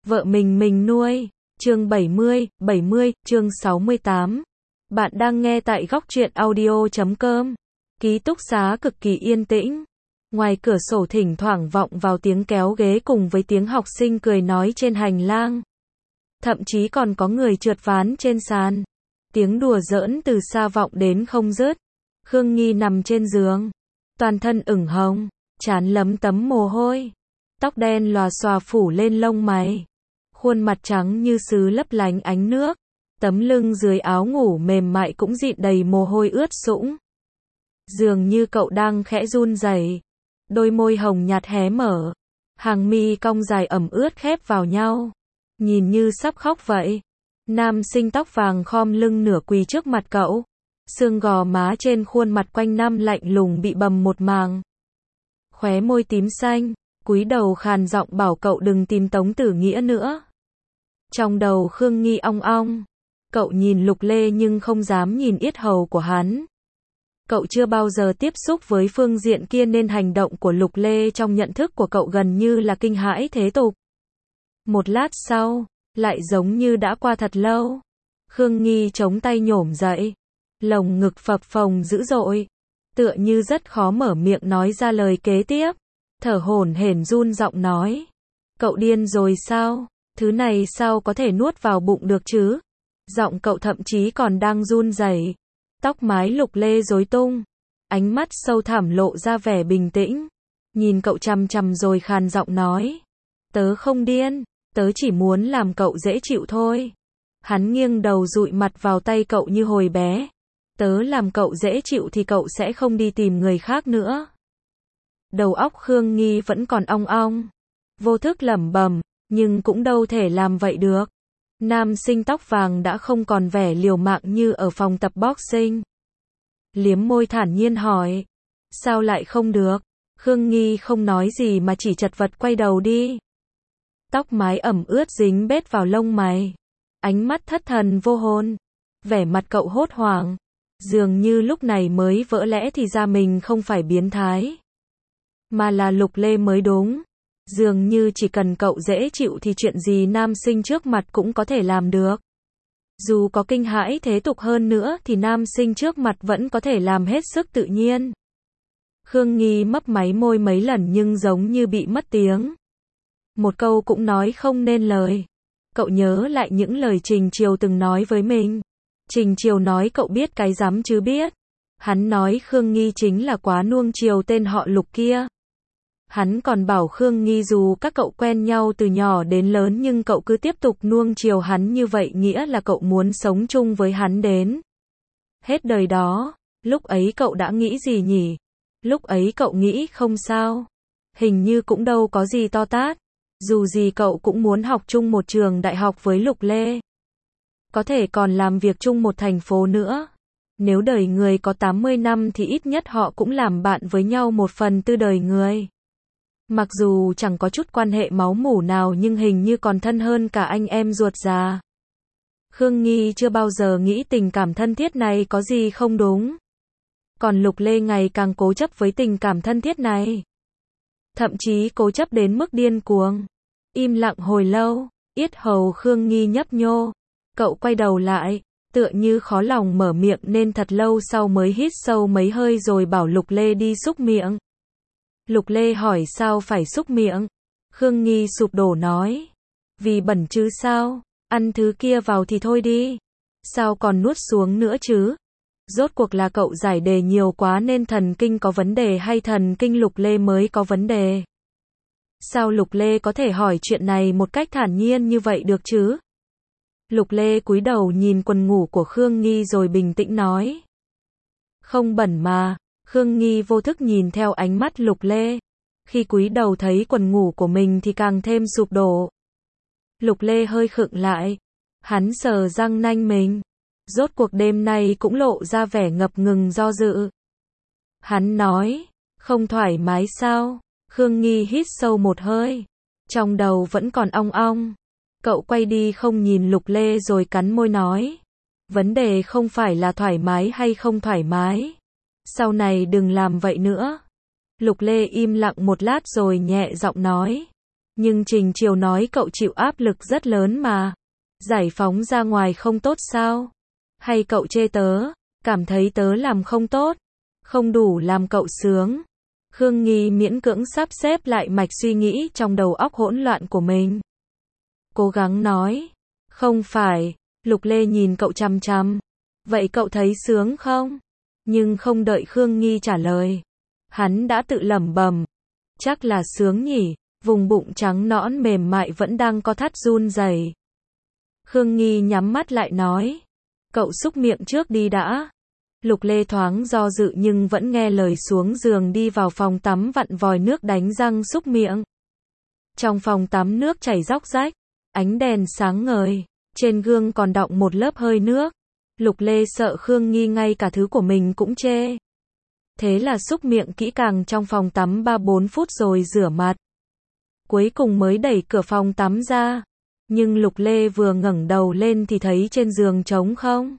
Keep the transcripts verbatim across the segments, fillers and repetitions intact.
Vợ mình mình nuôi. Chương bảy mươi, bảy mươi, chương sáu mươi tám. Bạn đang nghe tại góc truyện audio chấm com. Ký túc xá cực kỳ yên tĩnh. Ngoài cửa sổ thỉnh thoảng vọng vào tiếng kéo ghế cùng với tiếng học sinh cười nói trên hành lang. Thậm chí còn có người trượt ván trên sàn. Tiếng đùa giỡn từ xa vọng đến không dứt. Khương Nghi nằm trên giường. Toàn thân ửng hồng, trán lấm tấm mồ hôi. Tóc đen lòa xòa phủ lên lông mày. Khuôn mặt trắng như sứ lấp lánh ánh nước. Tấm lưng dưới áo ngủ mềm mại cũng dịn đầy mồ hôi ướt sũng. Dường như cậu đang khẽ run rẩy. Đôi môi hồng nhạt hé mở. Hàng mi cong dài ẩm ướt khép vào nhau. Nhìn như sắp khóc vậy. Nam sinh tóc vàng khom lưng nửa quỳ trước mặt cậu. Xương gò má trên khuôn mặt quanh năm lạnh lùng bị bầm một màng. Khóe môi tím xanh, cúi đầu khàn giọng bảo cậu đừng tìm Tống Tử Nghĩa nữa. Trong đầu Khương Nghi ong ong. Cậu nhìn Lục Lê nhưng không dám nhìn yết hầu của hắn. Cậu chưa bao giờ tiếp xúc với phương diện kia nên hành động của Lục Lê trong nhận thức của cậu gần như là kinh hãi thế tục. Một lát sau, lại giống như đã qua thật lâu. Khương Nghi chống tay nhổm dậy. Lồng ngực phập phồng dữ dội. Tựa như rất khó mở miệng nói ra lời kế tiếp. Thở hổn hển run giọng nói. Cậu điên rồi sao? Thứ này sao có thể nuốt vào bụng được chứ? Giọng cậu thậm chí còn đang run rẩy. Tóc mái Lục Lê rối tung. Ánh mắt sâu thẳm lộ ra vẻ bình tĩnh. Nhìn cậu chằm chằm rồi khàn giọng nói. Tớ không điên, tớ chỉ muốn làm cậu dễ chịu thôi. Hắn nghiêng đầu dụi mặt vào tay cậu như hồi bé. Tớ làm cậu dễ chịu thì cậu sẽ không đi tìm người khác nữa. Đầu óc Khương Nghi vẫn còn ong ong. Vô thức lẩm bẩm, nhưng cũng đâu thể làm vậy được. Nam sinh tóc vàng đã không còn vẻ liều mạng như ở phòng tập boxing. Liếm môi thản nhiên hỏi. Sao lại không được? Khương Nghi không nói gì mà chỉ chật vật quay đầu đi. Tóc mái ẩm ướt dính bết vào lông mày. Ánh mắt thất thần vô hồn. Vẻ mặt cậu hốt hoảng. Dường như lúc này mới vỡ lẽ thì ra mình không phải biến thái. Mà là Lục Lê mới đúng. Dường như chỉ cần cậu dễ chịu thì chuyện gì nam sinh trước mặt cũng có thể làm được. Dù có kinh hãi thế tục hơn nữa thì nam sinh trước mặt vẫn có thể làm hết sức tự nhiên. Khương Nghi mấp máy môi mấy lần nhưng giống như bị mất tiếng. Một câu cũng nói không nên lời. Cậu nhớ lại những lời Trình Triều từng nói với mình. Trình Triều nói cậu biết cái rắm chứ biết. Hắn nói Khương Nghi chính là quá nuông chiều tên họ Lục kia. Hắn còn bảo Khương Nghi dù các cậu quen nhau từ nhỏ đến lớn nhưng cậu cứ tiếp tục nuông chiều hắn như vậy nghĩa là cậu muốn sống chung với hắn đến hết đời đó. Lúc ấy cậu đã nghĩ gì nhỉ? Lúc ấy cậu nghĩ không sao. Hình như cũng đâu có gì to tát. Dù gì cậu cũng muốn học chung một trường đại học với Lục Lê. Có thể còn làm việc chung một thành phố nữa. Nếu đời người có tám mươi năm thì ít nhất họ cũng làm bạn với nhau một phần tư đời người. Mặc dù chẳng có chút quan hệ máu mủ nào nhưng hình như còn thân hơn cả anh em ruột già. Khương Nghi chưa bao giờ nghĩ tình cảm thân thiết này có gì không đúng. Còn Lục Lê ngày càng cố chấp với tình cảm thân thiết này. Thậm chí cố chấp đến mức điên cuồng. Im lặng hồi lâu, yết hầu Khương Nghi nhấp nhô. Cậu quay đầu lại, tựa như khó lòng mở miệng nên thật lâu sau mới hít sâu mấy hơi rồi bảo Lục Lê đi xúc miệng. Lục Lê hỏi sao phải xúc miệng. Khương Nghi sụp đổ nói. Vì bẩn chứ sao, ăn thứ kia vào thì thôi đi. Sao còn nuốt xuống nữa chứ? Rốt cuộc là cậu giải đề nhiều quá nên thần kinh có vấn đề hay thần kinh Lục Lê mới có vấn đề? Sao Lục Lê có thể hỏi chuyện này một cách thản nhiên như vậy được chứ? Lục Lê cúi đầu nhìn quần ngủ của Khương Nghi rồi bình tĩnh nói. Không bẩn mà. Khương Nghi vô thức nhìn theo ánh mắt Lục Lê. Khi cúi đầu thấy quần ngủ của mình thì càng thêm sụp đổ. Lục Lê hơi khựng lại. Hắn sờ răng nanh mình. Rốt cuộc đêm nay cũng lộ ra vẻ ngập ngừng do dự. Hắn nói, không thoải mái sao? Khương Nghi hít sâu một hơi. Trong đầu vẫn còn ong ong. Cậu quay đi không nhìn Lục Lê rồi cắn môi nói. Vấn đề không phải là thoải mái hay không thoải mái. Sau này đừng làm vậy nữa. Lục Lê im lặng một lát rồi nhẹ giọng nói. Nhưng Trình Chiều nói cậu chịu áp lực rất lớn mà. Giải phóng ra ngoài không tốt sao? Hay cậu chê tớ, cảm thấy tớ làm không tốt, không đủ làm cậu sướng? Khương Nghi miễn cưỡng sắp xếp lại mạch suy nghĩ trong đầu óc hỗn loạn của mình. Cố gắng nói, không phải. Lục Lê nhìn cậu chằm chằm. Vậy cậu thấy sướng không? Nhưng không đợi Khương Nghi trả lời, hắn đã tự lẩm bẩm, chắc là sướng nhỉ, vùng bụng trắng nõn mềm mại vẫn đang co thắt run rẩy. Khương Nghi nhắm mắt lại nói, cậu xúc miệng trước đi đã. Lục Lê thoáng do dự nhưng vẫn nghe lời xuống giường đi vào phòng tắm vặn vòi nước đánh răng xúc miệng. Trong phòng tắm nước chảy róc rách, ánh đèn sáng ngời, trên gương còn đọng một lớp hơi nước. Lục Lê sợ Khương Nghi ngay cả thứ của mình cũng chê. Thế là xúc miệng kỹ càng trong phòng tắm ba bốn phút rồi rửa mặt. Cuối cùng mới đẩy cửa phòng tắm ra. Nhưng Lục Lê vừa ngẩng đầu lên thì thấy trên giường trống không.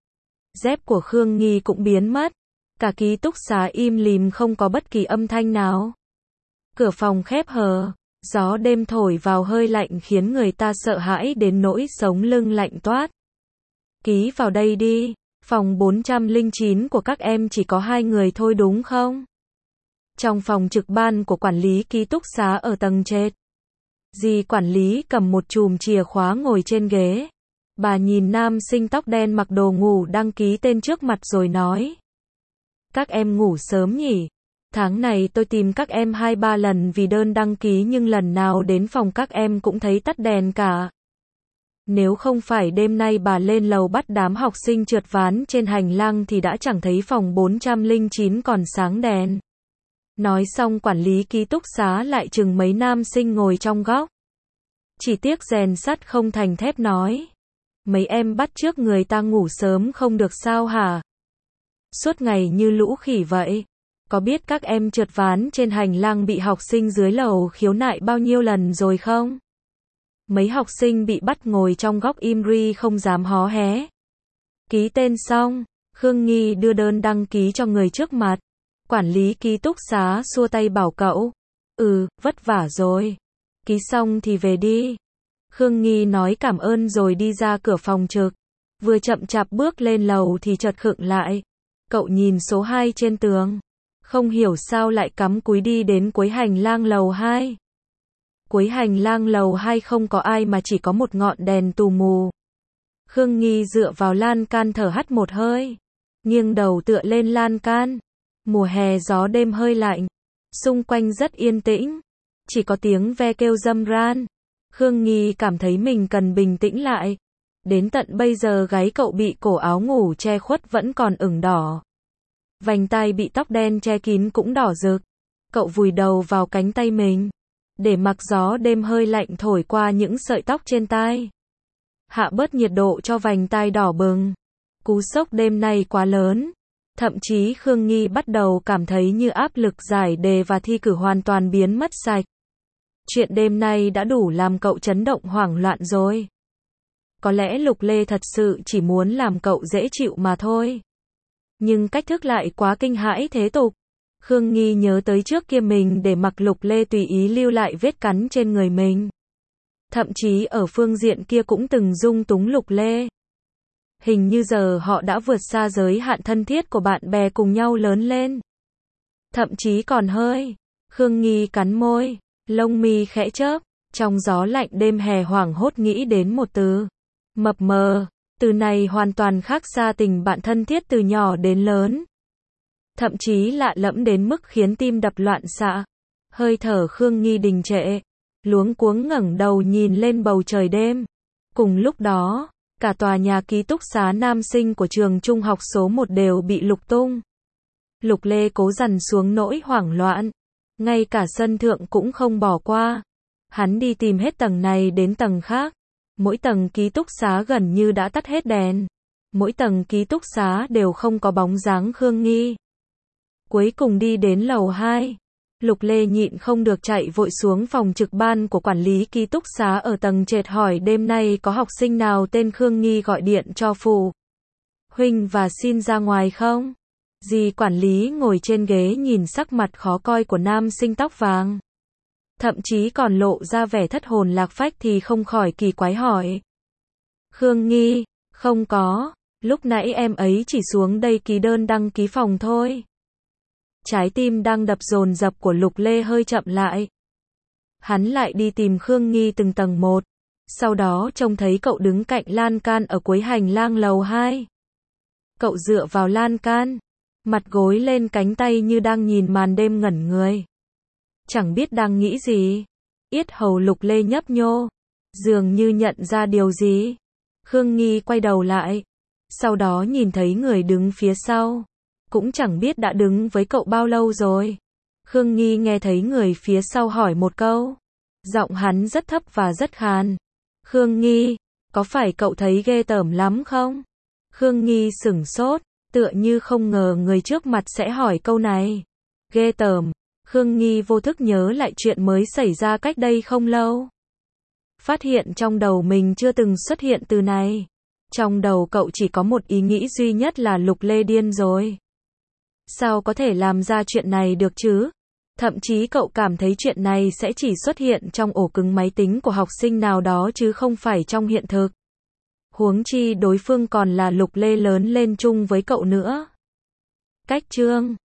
Dép của Khương Nghi cũng biến mất. Cả ký túc xá im lìm không có bất kỳ âm thanh nào. Cửa phòng khép hờ, gió đêm thổi vào hơi lạnh khiến người ta sợ hãi đến nỗi sống lưng lạnh toát. Ký vào đây đi, phòng bốn trăm lẻ chín của các em chỉ có hai người thôi đúng không? Trong phòng trực ban của quản lý ký túc xá ở tầng trệt. Dì quản lý cầm một chùm chìa khóa ngồi trên ghế. Bà nhìn nam sinh tóc đen mặc đồ ngủ đăng ký tên trước mặt rồi nói. Các em ngủ sớm nhỉ? Tháng này tôi tìm các em hai ba lần vì đơn đăng ký nhưng lần nào đến phòng các em cũng thấy tắt đèn cả. Nếu không phải đêm nay bà lên lầu bắt đám học sinh trượt ván trên hành lang thì đã chẳng thấy phòng bốn trăm lẻ chín còn sáng đèn. Nói xong quản lý ký túc xá lại chừng mấy nam sinh ngồi trong góc. Chỉ tiếc rèn sắt không thành thép nói. Mấy em bắt chước người ta ngủ sớm không được sao hả? Suốt ngày như lũ khỉ vậy. Có biết các em trượt ván trên hành lang bị học sinh dưới lầu khiếu nại bao nhiêu lần rồi không? Mấy học sinh bị bắt ngồi trong góc im ri không dám hó hé. Ký tên xong, Khương Nghi đưa đơn đăng ký cho người trước mặt. Quản lý ký túc xá xua tay bảo cậu. Ừ, vất vả rồi. Ký xong thì về đi. Khương Nghi nói cảm ơn rồi đi ra cửa phòng trực. Vừa chậm chạp bước lên lầu thì chợt khựng lại. Cậu nhìn số hai trên tường. Không hiểu sao lại cắm cúi đi đến cuối hành lang lầu hai. Cuối hành lang lầu hai không có ai mà chỉ có một ngọn đèn tù mù. Khương Nghi dựa vào lan can thở hắt một hơi. Nghiêng đầu tựa lên lan can. Mùa hè gió đêm hơi lạnh. Xung quanh rất yên tĩnh. Chỉ có tiếng ve kêu râm ran. Khương Nghi cảm thấy mình cần bình tĩnh lại. Đến tận bây giờ gáy cậu bị cổ áo ngủ che khuất vẫn còn ửng đỏ. Vành tai bị tóc đen che kín cũng đỏ rực. Cậu vùi đầu vào cánh tay mình. Để mặc gió đêm hơi lạnh thổi qua những sợi tóc trên tai. Hạ bớt nhiệt độ cho vành tai đỏ bừng. Cú sốc đêm nay quá lớn. Thậm chí Khương Nghi bắt đầu cảm thấy như áp lực giải đề và thi cử hoàn toàn biến mất sạch. Chuyện đêm nay đã đủ làm cậu chấn động hoảng loạn rồi. Có lẽ Lục Lê thật sự chỉ muốn làm cậu dễ chịu mà thôi. Nhưng cách thức lại quá kinh hãi thế tục. Khương Nghi nhớ tới trước kia mình để mặc Lục Lê tùy ý lưu lại vết cắn trên người mình. Thậm chí ở phương diện kia cũng từng dung túng Lục Lê. Hình như giờ họ đã vượt xa giới hạn thân thiết của bạn bè cùng nhau lớn lên. Thậm chí còn hơi. Khương Nghi cắn môi, lông mi khẽ chớp, trong gió lạnh đêm hè hoảng hốt nghĩ đến một từ. Mập mờ. Từ này hoàn toàn khác xa tình bạn thân thiết từ nhỏ đến lớn. Thậm chí lạ lẫm đến mức khiến tim đập loạn xạ. Hơi thở Khương Nghi đình trệ. Luống cuống ngẩng đầu nhìn lên bầu trời đêm. Cùng lúc đó, cả tòa nhà ký túc xá nam sinh của trường trung học số một đều bị lục tung. Lục Lê cố dằn xuống nỗi hoảng loạn. Ngay cả sân thượng cũng không bỏ qua. Hắn đi tìm hết tầng này đến tầng khác. Mỗi tầng ký túc xá gần như đã tắt hết đèn. Mỗi tầng ký túc xá đều không có bóng dáng Khương Nghi. Cuối cùng đi đến lầu hai. Lục Lê nhịn không được chạy vội xuống phòng trực ban của quản lý ký túc xá ở tầng trệt hỏi đêm nay có học sinh nào tên Khương Nghi gọi điện cho phụ huynh và xin ra ngoài không? Dì quản lý ngồi trên ghế nhìn sắc mặt khó coi của nam sinh tóc vàng. thậm chí còn lộ ra vẻ thất hồn lạc phách thì không khỏi kỳ quái hỏi. Khương Nghi, không có, lúc nãy em ấy chỉ xuống đây ký đơn đăng ký phòng thôi. Trái tim đang đập dồn dập của Lục Lê hơi chậm lại. Hắn lại đi tìm Khương Nghi từng tầng một, sau đó trông thấy cậu đứng cạnh lan can ở cuối hành lang lầu hai. Cậu dựa vào lan can, mặt gối lên cánh tay như đang nhìn màn đêm ngẩn người. Chẳng biết đang nghĩ gì. Yết hầu Lục Lê nhấp nhô, dường như nhận ra điều gì. Khương Nghi quay đầu lại, sau đó nhìn thấy người đứng phía sau. Cũng chẳng biết đã đứng với cậu bao lâu rồi. Khương Nghi nghe thấy người phía sau hỏi một câu. Giọng hắn rất thấp và rất khàn. Khương Nghi, có phải cậu thấy ghê tởm lắm không? Khương Nghi sửng sốt, tựa như không ngờ người trước mặt sẽ hỏi câu này. Ghê tởm. Khương Nghi vô thức nhớ lại chuyện mới xảy ra cách đây không lâu. Phát hiện trong đầu mình chưa từng xuất hiện từ này. Trong đầu cậu chỉ có một ý nghĩ duy nhất là Lục Lê điên rồi. Sao có thể làm ra chuyện này được chứ? Thậm chí cậu cảm thấy chuyện này sẽ chỉ xuất hiện trong ổ cứng máy tính của học sinh nào đó chứ không phải trong hiện thực. Huống chi đối phương còn là Lục Lê lớn lên chung với cậu nữa. Cách chương